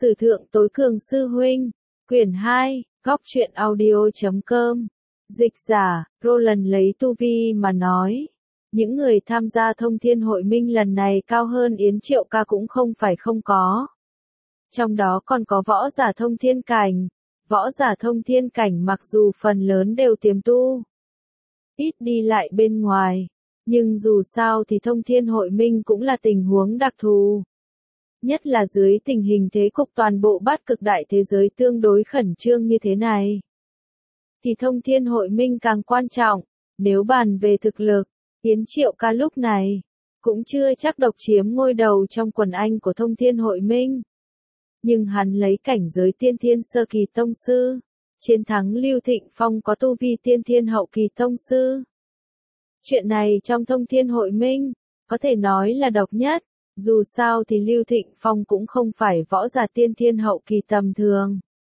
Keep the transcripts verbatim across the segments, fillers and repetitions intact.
Sử thượng tối cường sư huynh, quyển hai, góc truyện audio chấm com, dịch giả, Roland lấy tu vi mà nói. Những người tham gia thông thiên hội minh lần này cao hơn Yến Triệu Ca cũng không phải không có. Trong đó còn có võ giả thông thiên cảnh. Võ giả thông thiên cảnh mặc dù phần lớn đều tiềm tu, ít đi lại bên ngoài, nhưng dù sao thì thông thiên hội minh cũng là tình huống đặc thù. Nhất là dưới tình hình thế cục toàn bộ bát cực đại thế giới tương đối khẩn trương như thế này. Thì thông thiên hội minh càng quan trọng, nếu bàn về thực lực, Yến Triệu Ca lúc này, cũng chưa chắc độc chiếm ngôi đầu trong quần anh của thông thiên hội minh. Nhưng hắn lấy cảnh giới tiên thiên sơ kỳ tông sư, chiến thắng Lưu Thịnh Phong có tu vi tiên thiên hậu kỳ tông sư. Chuyện này trong thông thiên hội minh, có thể nói là độc nhất, dù sao thì Lưu Thịnh Phong cũng không phải võ giả tiên thiên hậu kỳ tầm thường.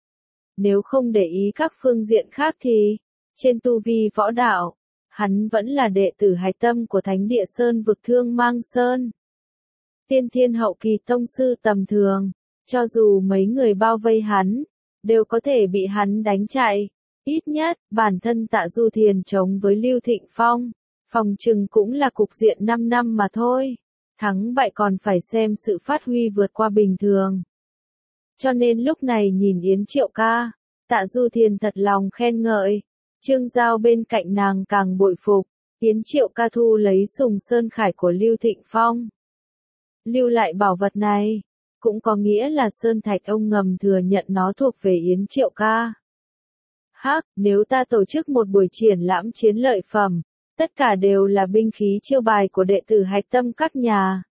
Nếu không để ý các phương diện khác thì, trên tu vi võ đạo, hắn vẫn là đệ tử hạch tâm của Thánh Địa Sơn vực Thương Mang Sơn. Tiên thiên hậu kỳ tông sư tầm thường, cho dù mấy người bao vây hắn, đều có thể bị hắn đánh chạy. Ít nhất, bản thân Tạ Du Thiền chống với Lưu Thịnh Phong, phòng chừng cũng là cục diện năm năm mà thôi. Thắng bại còn phải xem sự phát huy vượt qua bình thường. Cho nên lúc này nhìn Yến Triệu Ca, Tạ Du Thiền thật lòng khen ngợi. Trương Giao bên cạnh nàng càng bội phục, Yến Triệu Ca thu lấy sùng sơn khải của Lưu Thịnh Phong. Lưu lại bảo vật này, cũng có nghĩa là Sơn Thạch ông ngầm thừa nhận nó thuộc về Yến Triệu Ca. Hắc, nếu ta tổ chức một buổi triển lãm chiến lợi phẩm, tất cả đều là binh khí chiêu bài của đệ tử hạch tâm các nhà.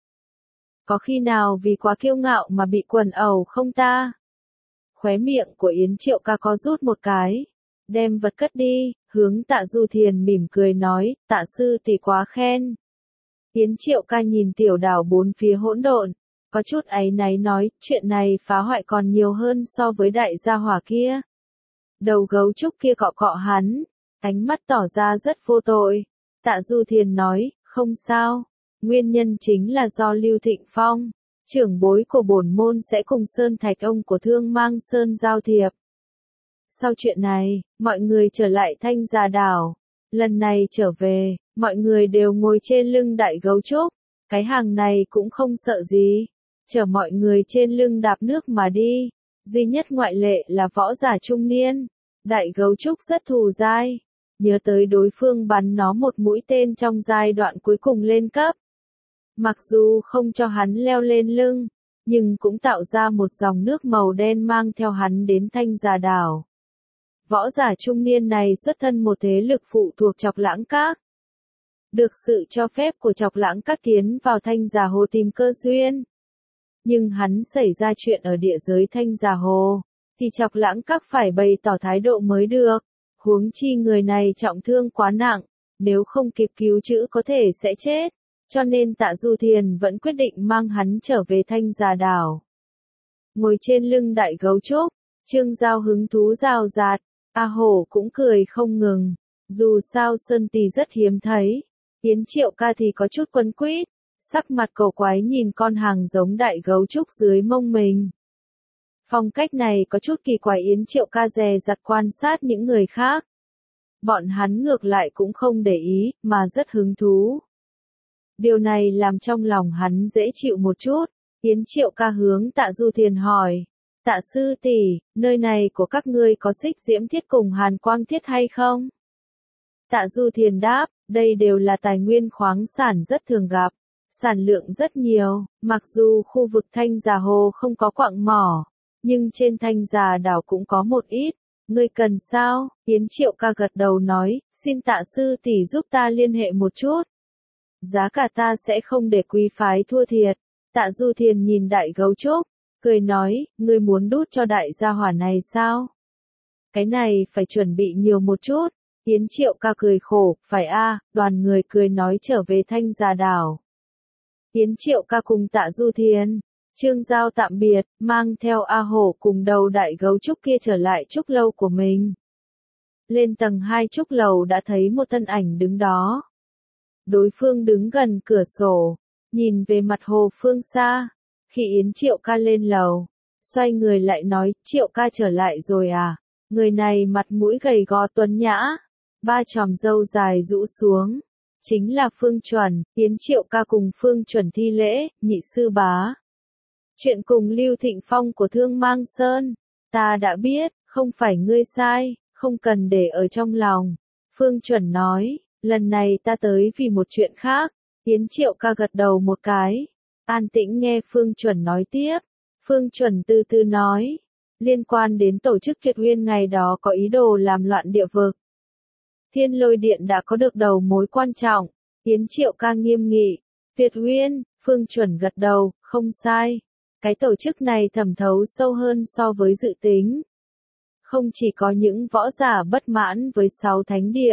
Có khi nào vì quá kiêu ngạo mà bị quần ẩu không ta? Khóe miệng của Yến Triệu Ca có rút một cái, đem vật cất đi, hướng Tạ Du Thiền mỉm cười nói, Tạ sư tỷ quá khen. Yến Triệu Ca nhìn tiểu đảo bốn phía hỗn độn, có chút áy náy nói, chuyện này phá hoại còn nhiều hơn so với đại gia hỏa kia. Đầu gấu trúc kia cọ cọ hắn, ánh mắt tỏ ra rất vô tội. Tạ Du Thiền nói, không sao, nguyên nhân chính là do Lưu Thịnh Phong, trưởng bối của bổn môn sẽ cùng Sơn Thạch ông của Thương Mang Sơn giao thiệp. Sau chuyện này, mọi người trở lại Thanh Già Đảo. Lần này trở về, mọi người đều ngồi trên lưng đại gấu trúc. Cái hàng này cũng không sợ gì, chở mọi người trên lưng đạp nước mà đi. Duy nhất ngoại lệ là võ giả trung niên. Đại gấu trúc rất thù dai. Nhớ tới đối phương bắn nó một mũi tên trong giai đoạn cuối cùng lên cấp. Mặc dù không cho hắn leo lên lưng, nhưng cũng tạo ra một dòng nước màu đen mang theo hắn đến Thanh Già Đảo. Võ giả trung niên này xuất thân một thế lực phụ thuộc Chọc Lãng Các. Được sự cho phép của Chọc Lãng Các tiến vào Thanh Già Hồ tìm cơ duyên. Nhưng hắn xảy ra chuyện ở địa giới Thanh Già Hồ, thì Chọc Lãng Các phải bày tỏ thái độ mới được. Huống chi người này trọng thương quá nặng, nếu không kịp cứu chữa có thể sẽ chết. Cho nên Tạ Du Thiền vẫn quyết định mang hắn trở về Thanh Già Đảo. Ngồi trên lưng đại gấu trúc, Trương Giao hứng thú rào rạt, A Hổ cũng cười không ngừng. Dù sao Sơn Tì rất hiếm thấy. Yến Triệu Ca thì có chút quấn quýt, sắc mặt cổ quái nhìn con hàng giống đại gấu trúc dưới mông mình. Phong cách này có chút kỳ quái. Yến Triệu Ca dè dặt quan sát những người khác. Bọn hắn ngược lại cũng không để ý, mà rất hứng thú. Điều này làm trong lòng hắn dễ chịu một chút. Yến Triệu Ca hướng Tạ Du Thiền hỏi, Tạ sư tỷ, nơi này của các ngươi có Xích Diễm Thiết cùng Hàn Quang Thiết hay không? Tạ Du Thiền đáp, đây đều là tài nguyên khoáng sản rất thường gặp, sản lượng rất nhiều. Mặc dù khu vực Thanh Già Hồ không có quặng mỏ, nhưng trên Thanh Già Đảo cũng có một ít. Ngươi cần sao? Yến Triệu Ca gật đầu nói, xin Tạ sư tỷ giúp ta liên hệ một chút. Giá cả ta sẽ không để quý phái thua thiệt. Tạ Du Thiền nhìn đại gấu trúc, cười nói, ngươi muốn đút cho đại gia hỏa này sao? Cái này phải chuẩn bị nhiều một chút. Yến Triệu Ca cười khổ, phải a, đoàn người cười nói trở về Thanh Già Đảo. Yến Triệu Ca cùng Tạ Du Thiền, Trương Giao tạm biệt, mang theo A Hổ cùng đầu đại gấu trúc kia trở lại trúc lâu của mình. Lên tầng hai trúc lầu đã thấy một thân ảnh đứng đó. Đối phương đứng gần cửa sổ, nhìn về mặt hồ phương xa. Khi Yến Triệu Ca lên lầu, xoay người lại nói, Triệu ca trở lại rồi à? Người này mặt mũi gầy gò tuấn nhã, ba chòm râu dài rũ xuống. Chính là Phương Chuẩn. Yến Triệu ca cùng Phương Chuẩn thi lễ, nhị sư bá. Chuyện cùng Lưu Thịnh Phong của Thương Mang Sơn, ta đã biết, không phải ngươi sai, không cần để ở trong lòng. Phương Chuẩn nói, lần này ta tới vì một chuyện khác. Yến Triệu ca gật đầu một cái, an tĩnh nghe Phương Chuẩn nói tiếp. Phương Chuẩn từ từ nói, liên quan đến tổ chức Tuyệt Uyên ngày đó có ý đồ làm loạn địa vực. Thiên Lôi Điện đã có được đầu mối quan trọng. Yến Triệu ca nghiêm nghị, Tuyệt Uyên, Phương Chuẩn gật đầu, không sai. Cái tổ chức này thẩm thấu sâu hơn so với dự tính. Không chỉ có những võ giả bất mãn với sáu thánh địa,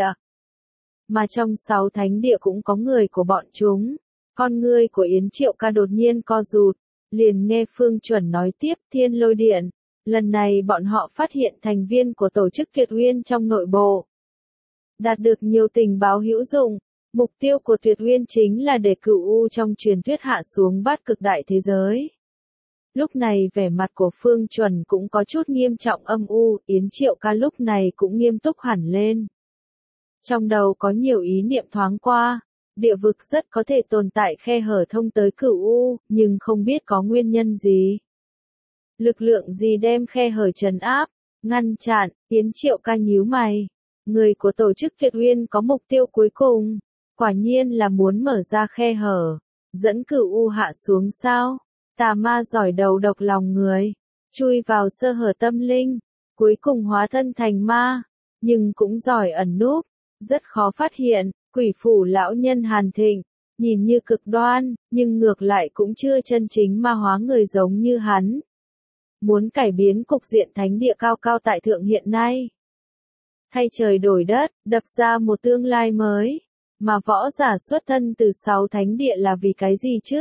mà trong sáu thánh địa cũng có người của bọn chúng. Con ngươi của Yến Triệu ca đột nhiên co rụt, liền nghe Phương Chuẩn nói tiếp, Thiên Lôi Điện, lần này bọn họ phát hiện thành viên của tổ chức Tuyệt Uyên trong nội bộ, đạt được nhiều tình báo hữu dụng. Mục tiêu của Tuyệt Uyên chính là để Cửu U trong truyền thuyết hạ xuống bát cực đại thế giới. Lúc này vẻ mặt của Phương Chuẩn cũng có chút nghiêm trọng âm u, Yến Triệu ca lúc này cũng nghiêm túc hẳn lên. Trong đầu có nhiều ý niệm thoáng qua, địa vực rất có thể tồn tại khe hở thông tới Cửu U, nhưng không biết có nguyên nhân gì. Lực lượng gì đem khe hở trấn áp, ngăn chặn, Yến Triệu ca nhíu mày. Người của tổ chức Tuyệt Uyên có mục tiêu cuối cùng, quả nhiên là muốn mở ra khe hở, dẫn Cửu U hạ xuống sao? Tà ma giỏi đầu độc lòng người, chui vào sơ hở tâm linh, cuối cùng hóa thân thành ma, nhưng cũng giỏi ẩn núp, rất khó phát hiện. Quỷ phủ lão nhân Hàn Thịnh, nhìn như cực đoan, nhưng ngược lại cũng chưa chân chính ma hóa người giống như hắn. Muốn cải biến cục diện thánh địa cao cao tại thượng hiện nay, thay trời đổi đất, đập ra một tương lai mới, mà võ giả xuất thân từ sáu thánh địa là vì cái gì chứ?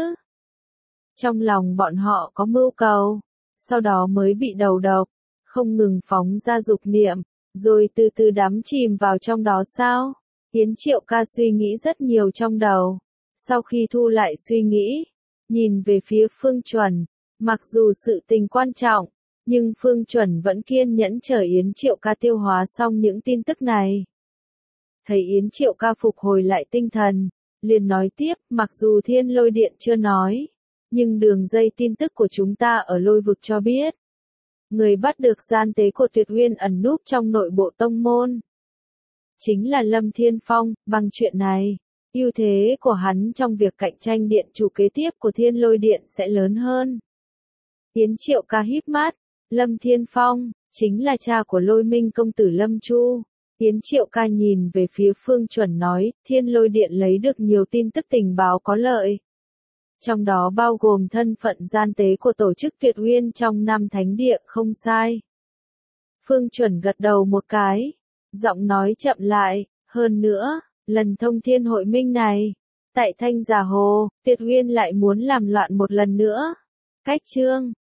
Trong lòng bọn họ có mưu cầu, sau đó mới bị đầu độc, không ngừng phóng ra dục niệm, rồi từ từ đắm chìm vào trong đó sao? Yến Triệu ca suy nghĩ rất nhiều trong đầu. Sau khi thu lại suy nghĩ, nhìn về phía Phương Chuẩn, mặc dù sự tình quan trọng, nhưng Phương Chuẩn vẫn kiên nhẫn chờ Yến Triệu ca tiêu hóa xong những tin tức này. Thấy Yến Triệu ca phục hồi lại tinh thần, liền nói tiếp, mặc dù Thiên Lôi Điện chưa nói, nhưng đường dây tin tức của chúng ta ở lôi vực cho biết. Người bắt được gian tế của Tuyệt Uyên ẩn núp trong nội bộ tông môn. Chính là Lâm Thiên Phong. Bằng chuyện này, ưu thế của hắn trong việc cạnh tranh điện chủ kế tiếp của Thiên Lôi Điện sẽ lớn hơn. Yến Triệu ca híp mắt, Lâm Thiên Phong, chính là cha của Lôi Minh công tử Lâm Chu. Yến Triệu ca nhìn về phía Phương Chuẩn nói, Thiên Lôi Điện lấy được nhiều tin tức tình báo có lợi. Trong đó bao gồm thân phận gian tế của tổ chức Tuyệt Uyên trong năm thánh địa, không sai. Phương Chuẩn gật đầu một cái, giọng nói chậm lại, hơn nữa, lần thông thiên hội minh này, tại Thanh Giả Hồ, Tuyệt Uyên lại muốn làm loạn một lần nữa. Cách chương